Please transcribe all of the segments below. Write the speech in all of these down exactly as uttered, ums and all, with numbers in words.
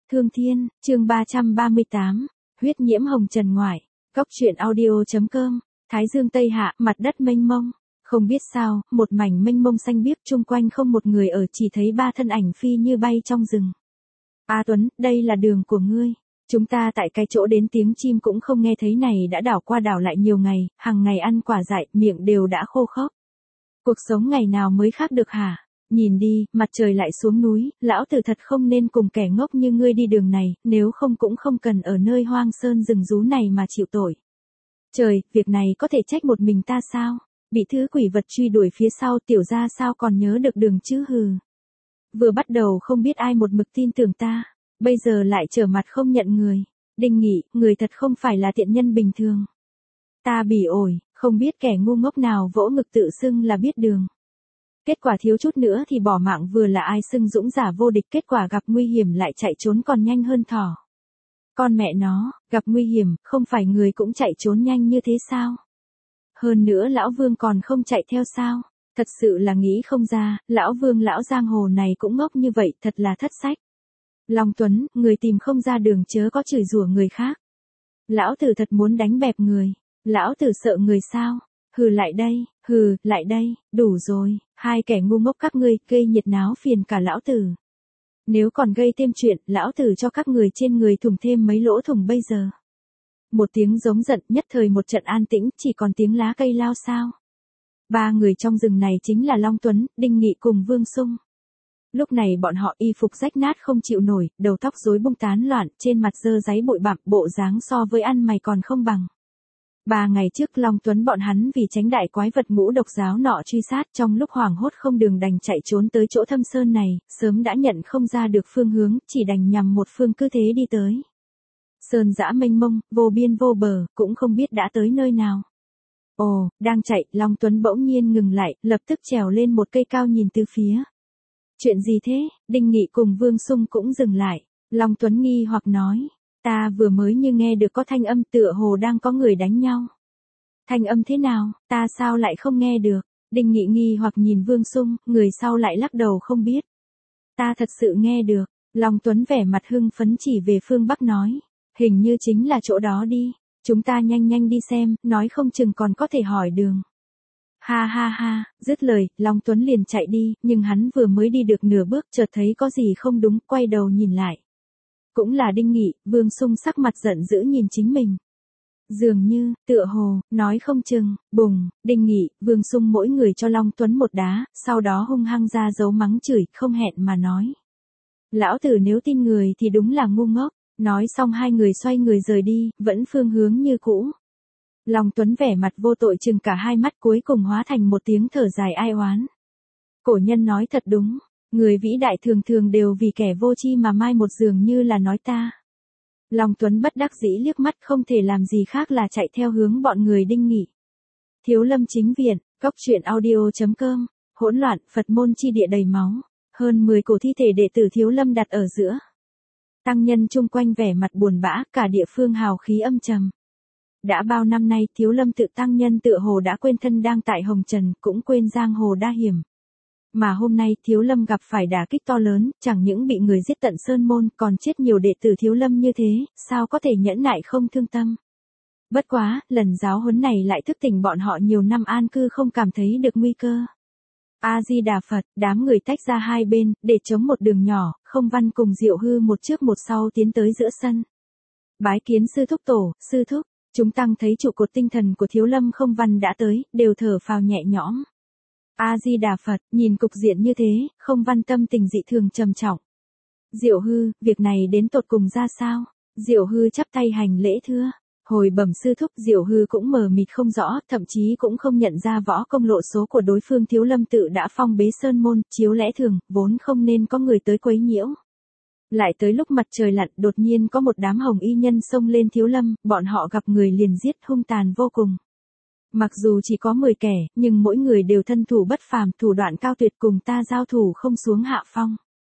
Thương Thiên, chương ba trăm ba mươi tám, huyết nhiễm hồng trần ngoại, góc truyện audio.com, Thái Dương Tây Hạ, mặt đất mênh mông. Không biết sao, một mảnh mênh mông xanh biếc chung quanh không một người ở, chỉ thấy ba thân ảnh phi như bay trong rừng. A Tuấn, đây là đường của ngươi. Chúng ta tại cái chỗ đến tiếng chim cũng không nghe thấy này đã đảo qua đảo lại nhiều ngày, hàng ngày ăn quả dại, miệng đều đã khô khốc. Cuộc sống ngày nào mới khác được hả? Nhìn đi, mặt trời lại xuống núi, lão tử thật không nên cùng kẻ ngốc như ngươi đi đường này, nếu không cũng không cần ở nơi hoang sơn rừng rú này mà chịu tội. Trời, việc này có thể trách một mình ta sao? Bị thứ quỷ vật truy đuổi phía sau, tiểu gia sao còn nhớ được đường chứ hừ. Vừa bắt đầu không biết ai một mực tin tưởng ta, bây giờ lại trở mặt không nhận người. Đinh Nghị, người thật không phải là tiện nhân bình thường. Ta bỉ ổi, không biết kẻ ngu ngốc nào vỗ ngực tự xưng là biết đường. Kết quả thiếu chút nữa thì bỏ mạng, vừa là ai xưng dũng giả vô địch, kết quả gặp nguy hiểm lại chạy trốn còn nhanh hơn thỏ. Con mẹ nó, gặp nguy hiểm, không phải người cũng chạy trốn nhanh như thế sao? Hơn nữa lão Vương còn không chạy theo sao? Thật sự là nghĩ không ra, lão Vương lão giang hồ này cũng ngốc như vậy, thật là thất sách. Long Tuấn, người tìm không ra đường chớ có chửi rủa người khác. Lão tử thật muốn đánh bẹp người. Lão tử sợ người sao? Hừ lại đây, hừ, lại đây, đủ rồi, hai kẻ ngu ngốc các ngươi, gây nhiệt náo phiền cả lão tử. Nếu còn gây thêm chuyện, lão tử cho các người trên người thủng thêm mấy lỗ thủng bây giờ. Một tiếng giống giận, nhất thời một trận an tĩnh, chỉ còn tiếng lá cây lao xao. Ba người trong rừng này chính là Long Tuấn, Đinh Nghị cùng Vương Sung. Lúc này bọn họ y phục rách nát không chịu nổi, đầu tóc rối bung tán loạn, trên mặt dơ dáy bụi bặm, bộ dáng so với ăn mày còn không bằng. Ba ngày trước Long Tuấn bọn hắn vì tránh đại quái vật ngũ độc giáo nọ truy sát, trong lúc hoảng hốt không đường đành chạy trốn tới chỗ thâm sơn này, sớm đã nhận không ra được phương hướng, chỉ đành nhằm một phương cứ thế đi tới. Sơn dã mênh mông, vô biên vô bờ, cũng không biết đã tới nơi nào. Ồ, đang chạy, Long Tuấn bỗng nhiên ngừng lại, lập tức trèo lên một cây cao nhìn từ phía. Chuyện gì thế? Đinh Nghị cùng Vương Sung cũng dừng lại. Long Tuấn nghi hoặc nói. Ta vừa mới như nghe được có thanh âm, tựa hồ đang có người đánh nhau. Thanh âm thế nào, ta sao lại không nghe được? Đinh Nghị nghi hoặc nhìn Vương Sung, người sau lại lắc đầu không biết. Ta thật sự nghe được. Long Tuấn vẻ mặt hưng phấn chỉ về phương Bắc nói. Hình như chính là chỗ đó đi. Chúng ta nhanh nhanh đi xem, nói không chừng còn có thể hỏi đường. Ha ha ha, dứt lời, Long Tuấn liền chạy đi, nhưng hắn vừa mới đi được nửa bước chợt thấy có gì không đúng, quay đầu nhìn lại. Cũng là Đinh Nghị, Vương Sung sắc mặt giận dữ nhìn chính mình. Dường như, tựa hồ, nói không chừng, bùng, Đinh Nghị, Vương Sung mỗi người cho Long Tuấn một đá, sau đó hung hăng ra dấu mắng chửi, không hẹn mà nói. Lão tử nếu tin người thì đúng là ngu ngốc, nói xong hai người xoay người rời đi, vẫn phương hướng như cũ. Long Tuấn vẻ mặt vô tội chừng cả hai mắt, cuối cùng hóa thành một tiếng thở dài ai oán. Cổ nhân nói thật đúng. Người vĩ đại thường thường đều vì kẻ vô tri mà mai một, dường như là nói ta. Long Tuấn bất đắc dĩ liếc mắt, không thể làm gì khác là chạy theo hướng bọn người Đinh Nghị. Thiếu Lâm chính viện, góc truyện audio.com, hỗn loạn, Phật môn chi địa đầy máu. Hơn mười cổ thi thể đệ tử Thiếu Lâm đặt ở giữa. Tăng nhân chung quanh vẻ mặt buồn bã, cả địa phương hào khí âm trầm. Đã bao năm nay, Thiếu Lâm tự tăng nhân tựa hồ đã quên thân đang tại hồng trần, cũng quên giang hồ đa hiểm. Mà hôm nay Thiếu Lâm gặp phải đả kích to lớn, chẳng những bị người giết tận sơn môn, còn chết nhiều đệ tử Thiếu Lâm như thế, sao có thể nhẫn nại không thương tâm. Bất quá, lần giáo huấn này lại thức tỉnh bọn họ nhiều năm an cư không cảm thấy được nguy cơ. A-di-đà Phật, đám người tách ra hai bên, để chống một đường nhỏ, Không Văn cùng Diệu Hư một trước một sau tiến tới giữa sân. Bái kiến sư thúc tổ, sư thúc, chúng tăng thấy trụ cột tinh thần của Thiếu Lâm Không Văn đã tới, đều thở phào nhẹ nhõm. A-di-đà Phật, nhìn cục diện như thế, Không Văn tâm tình dị thường trầm trọng. Diệu Hư, việc này đến tột cùng ra sao? Diệu Hư chắp tay hành lễ thưa. Hồi bẩm sư thúc, Diệu Hư cũng mờ mịt không rõ, thậm chí cũng không nhận ra võ công lộ số của đối phương. Thiếu Lâm tự đã phong bế sơn môn, chiếu lẽ thường, vốn không nên có người tới quấy nhiễu. Lại tới lúc mặt trời lặn, đột nhiên có một đám hồng y nhân xông lên Thiếu Lâm, bọn họ gặp người liền giết, hung tàn vô cùng. Mặc dù chỉ có mười kẻ, nhưng mỗi người đều thân thủ bất phàm, thủ đoạn cao tuyệt, cùng ta giao thủ không xuống hạ phong.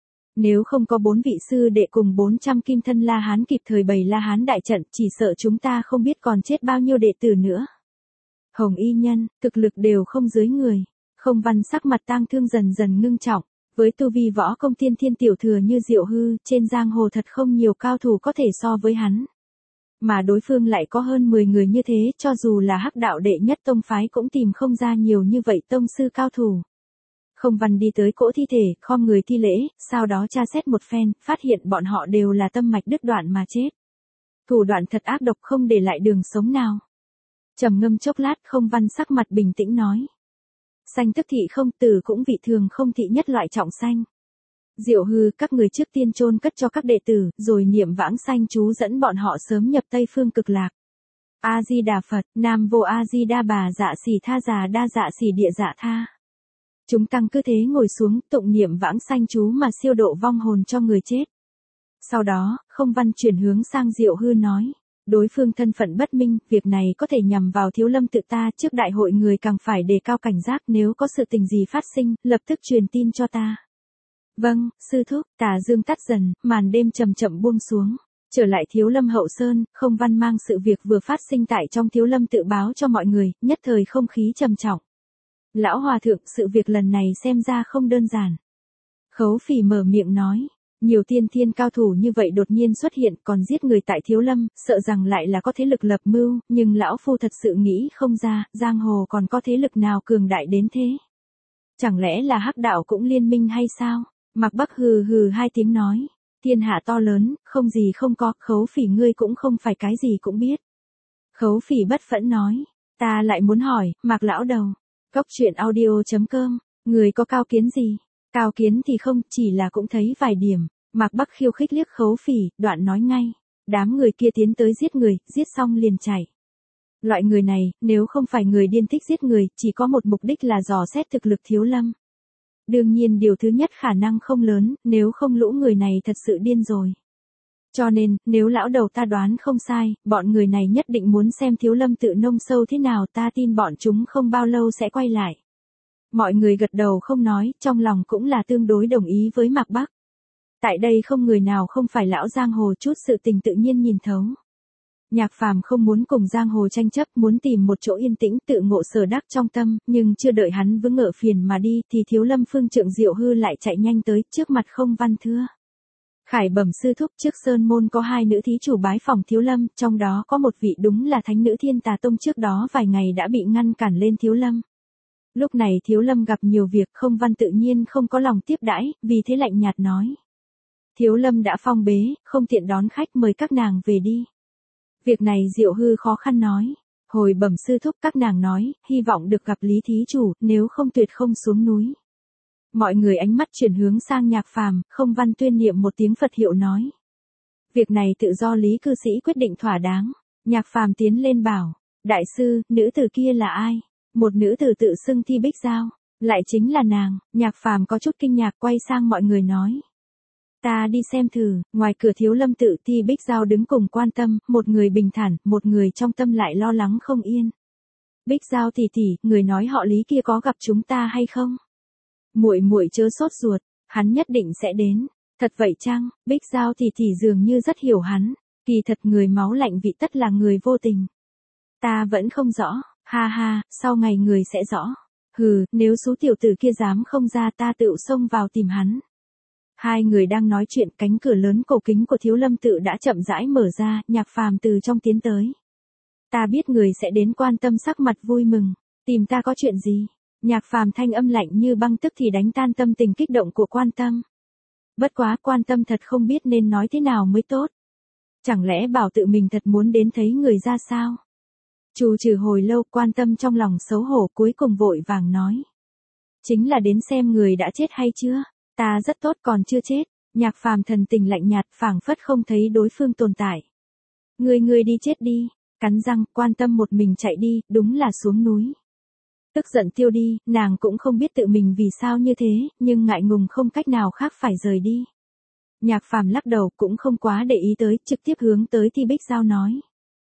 Nếu không có bốn vị sư đệ cùng bốn trăm kim thân La Hán kịp thời bày La Hán đại trận, chỉ sợ chúng ta không biết còn chết bao nhiêu đệ tử nữa. Hồng y nhân, thực lực đều không dưới người. Không Văn sắc mặt tang thương dần dần ngưng trọng. Với tu vi võ công tiên thiên tiểu thừa như Diệu Hư, trên giang hồ thật không nhiều cao thủ có thể so với hắn. Mà đối phương lại có hơn mười người như thế, cho dù là hắc đạo đệ nhất tông phái cũng tìm không ra nhiều như vậy tông sư cao thủ. Không Văn đi tới cỗ thi thể, khom người thi lễ, sau đó tra xét một phen, phát hiện bọn họ đều là tâm mạch đứt đoạn mà chết. Thủ đoạn thật ác độc, không để lại đường sống nào. Trầm ngâm chốc lát, Không Văn sắc mặt bình tĩnh nói. Sanh tức thị không, tử cũng vị thường không thị nhất loại trọng sanh. Diệu Hư, các người trước tiên chôn cất cho các đệ tử, rồi niệm vãng sanh chú dẫn bọn họ sớm nhập Tây Phương Cực Lạc. A Di Đà Phật, Nam Vô A Di Đa Bà Dạ Xỉ Tha Già Đa Dạ Xỉ Địa Dạ Tha. Chúng tăng cứ thế ngồi xuống, tụng niệm vãng sanh chú mà siêu độ vong hồn cho người chết. Sau đó, Không Văn chuyển hướng sang Diệu Hư nói. Đối phương thân phận bất minh, việc này có thể nhằm vào Thiếu Lâm tự ta, trước đại hội người càng phải đề cao cảnh giác, nếu có sự tình gì phát sinh, lập tức truyền tin cho ta. Vâng, sư thúc. Tà dương tắt dần, màn đêm chậm chậm buông xuống. Trở lại Thiếu Lâm hậu sơn, Không Văn mang sự việc vừa phát sinh tại trong Thiếu Lâm tự báo cho mọi người, nhất thời không khí trầm trọng. Lão hòa thượng, sự việc lần này xem ra không đơn giản. Khấu Phỉ mở miệng nói. Nhiều tiên thiên cao thủ như vậy đột nhiên xuất hiện, còn giết người tại Thiếu Lâm, sợ rằng lại là có thế lực lập mưu, nhưng lão phu thật sự nghĩ không ra, giang hồ còn có thế lực nào cường đại đến thế. Chẳng lẽ là hắc đạo cũng liên minh hay sao? Mạc Bắc hừ hừ hai tiếng nói. Thiên hạ to lớn, không gì không có, Khấu Phỉ ngươi cũng không phải cái gì cũng biết. Khấu Phỉ bất phẫn nói. Ta lại muốn hỏi, Mạc lão đầu. Cóc truyện audio chấm com, người có cao kiến gì? Cao kiến thì không, chỉ là cũng thấy vài điểm. Mạc Bắc khiêu khích liếc Khấu Phỉ, đoạn nói ngay. Đám người kia tiến tới giết người, giết xong liền chạy. Loại người này, nếu không phải người điên thích giết người, chỉ có một mục đích là dò xét thực lực Thiếu Lâm. Đương nhiên điều thứ nhất khả năng không lớn, nếu không lũ người này thật sự điên rồi. Cho nên, nếu lão đầu ta đoán không sai, bọn người này nhất định muốn xem Thiếu Lâm tự nông sâu thế nào, ta tin bọn chúng không bao lâu sẽ quay lại. Mọi người gật đầu không nói, trong lòng cũng là tương đối đồng ý với Mạc Bắc. Tại đây không người nào không phải lão giang hồ, chút sự tình tự nhiên nhìn thấu. Nhạc Phàm không muốn cùng giang hồ tranh chấp, muốn tìm một chỗ yên tĩnh tự ngộ sở đắc trong tâm, nhưng chưa đợi hắn vững ngựa phiền mà đi thì Thiếu Lâm phương trượng Diệu Hư lại chạy nhanh tới, trước mặt Không Văn thưa. Khải bẩm sư thúc, trước sơn môn có hai nữ thí chủ bái phỏng Thiếu Lâm, trong đó có một vị đúng là thánh nữ Thiên Tà Tông, trước đó vài ngày đã bị ngăn cản lên Thiếu Lâm. Lúc này Thiếu Lâm gặp nhiều việc, Không Văn tự nhiên không có lòng tiếp đãi, vì thế lạnh nhạt nói. Thiếu Lâm đã phong bế, không tiện đón khách, mời các nàng về đi. Việc này Diệu Hư khó khăn nói. Hồi bẩm sư thúc, các nàng nói, hy vọng được gặp Lý thí chủ, nếu không tuyệt không xuống núi. Mọi người ánh mắt chuyển hướng sang Nhạc Phàm, Không Văn tuyên niệm một tiếng Phật hiệu nói. Việc này tự do Lý cư sĩ quyết định thỏa đáng. Nhạc Phàm tiến lên bảo. Đại sư, nữ tử kia là ai? Một nữ tử tự xưng Thi Bích Giao. Lại chính là nàng. Nhạc Phàm có chút kinh ngạc, quay sang mọi người nói. Ta đi xem thử. Ngoài cửa Thiếu Lâm tự, Thi Bích Giao đứng cùng Quan Tâm, một người bình thản, một người trong tâm lại lo lắng không yên. Bích Giao tỷ tỷ, người nói họ Lý kia có gặp chúng ta hay không? Muội muội chớ sốt ruột, hắn nhất định sẽ đến. Thật vậy chăng? Bích Giao tỷ tỷ dường như rất hiểu hắn. Kỳ thật người máu lạnh vị tất là người vô tình. Ta vẫn không rõ. Ha ha, sau ngày người sẽ rõ. Hừ, nếu số tiểu tử kia dám không ra, ta tự xông vào tìm hắn. Hai người đang nói chuyện, cánh cửa lớn cổ kính của Thiếu Lâm tự đã chậm rãi mở ra, Nhạc Phàm từ trong tiến tới. Ta biết người sẽ đến, Quan Tâm sắc mặt vui mừng. Tìm ta có chuyện gì? Nhạc Phàm thanh âm lạnh như băng tức thì đánh tan tâm tình kích động của Quan Tâm. Bất quá, Quan Tâm thật không biết nên nói thế nào mới tốt. Chẳng lẽ bảo tự mình thật muốn đến thấy người ra sao? Trù trừ hồi lâu, Quan Tâm trong lòng xấu hổ, cuối cùng vội vàng nói. Chính là đến xem người đã chết hay chưa? Ta rất tốt, còn chưa chết. Nhạc Phàm thần tình lạnh nhạt, phảng phất không thấy đối phương tồn tại. Người người đi chết đi. Cắn răng, Quan Tâm một mình chạy đi, đúng là xuống núi. Tức giận tiêu đi, nàng cũng không biết tự mình vì sao như thế, nhưng ngại ngùng không cách nào khác phải rời đi. Nhạc Phàm lắc đầu, cũng không quá để ý tới, trực tiếp hướng tới Thi Bích Giao nói.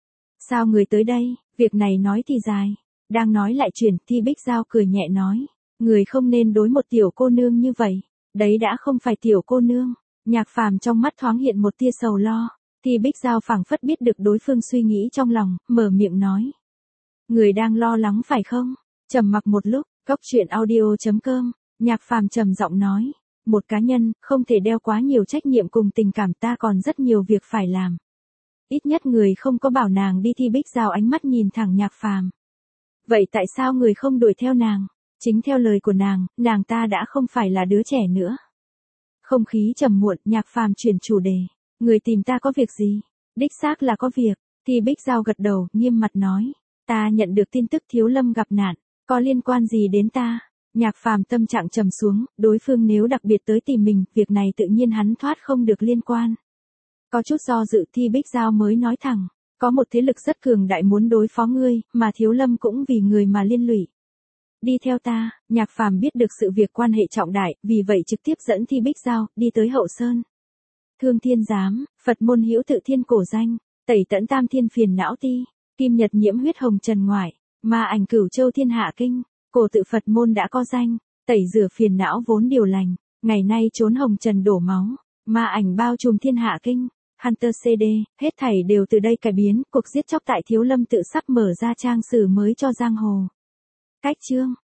Sao người tới đây? Việc này nói thì dài. Đang nói lại chuyển, Thi Bích Giao cười nhẹ nói. Người không nên đối một tiểu cô nương như vậy. Đấy đã không phải tiểu cô nương. Nhạc Phàm trong mắt thoáng hiện một tia sầu lo. Thi Bích Giao phảng phất biết được đối phương suy nghĩ trong lòng, mở miệng nói. Người đang lo lắng phải không? Trầm mặc một lúc, cóc truyện audio chấm com, Nhạc Phàm trầm giọng nói. một cá nhân, không thể đeo quá nhiều trách nhiệm cùng tình cảm, ta còn rất nhiều việc phải làm. Ít nhất người không có bảo nàng đi thi Bích Giao ánh mắt nhìn thẳng Nhạc Phàm. Vậy tại sao người không đuổi theo nàng? Chính theo lời của nàng, nàng ta đã không phải là đứa trẻ nữa. Không khí trầm muộn, Nhạc Phàm chuyển chủ đề. Người tìm ta có việc gì? Đích xác là có việc. Thi Bích Giao gật đầu, nghiêm mặt nói. Ta nhận được tin tức Thiếu Lâm gặp nạn, có liên quan gì đến ta? Nhạc Phàm tâm trạng trầm xuống, đối phương nếu đặc biệt tới tìm mình, việc này tự nhiên hắn thoát không được liên quan. Có chút do dự, Thi Bích Giao mới nói thẳng, có một thế lực rất cường đại muốn đối phó ngươi, mà Thiếu Lâm cũng vì người mà liên lụy. Đi theo ta. Nhạc Phàm biết được sự việc quan hệ trọng đại, vì vậy trực tiếp dẫn Thi Bích Giao đi tới Hậu Sơn. Thương Thiên Giám, Phật môn hữu tự thiên cổ danh, tẩy tẫn tam thiên phiền não ti, kim nhật nhiễm huyết hồng trần ngoại, ma ảnh cửu châu thiên hạ kinh, cổ tự Phật môn đã có danh, tẩy rửa phiền não vốn điều lành, ngày nay trốn hồng trần đổ máu, ma ảnh bao trùm thiên hạ kinh. Hunter xê đê, hết thảy đều từ đây cải biến, cuộc giết chóc tại Thiếu Lâm tự sắp mở ra trang sử mới cho giang hồ. Cách chương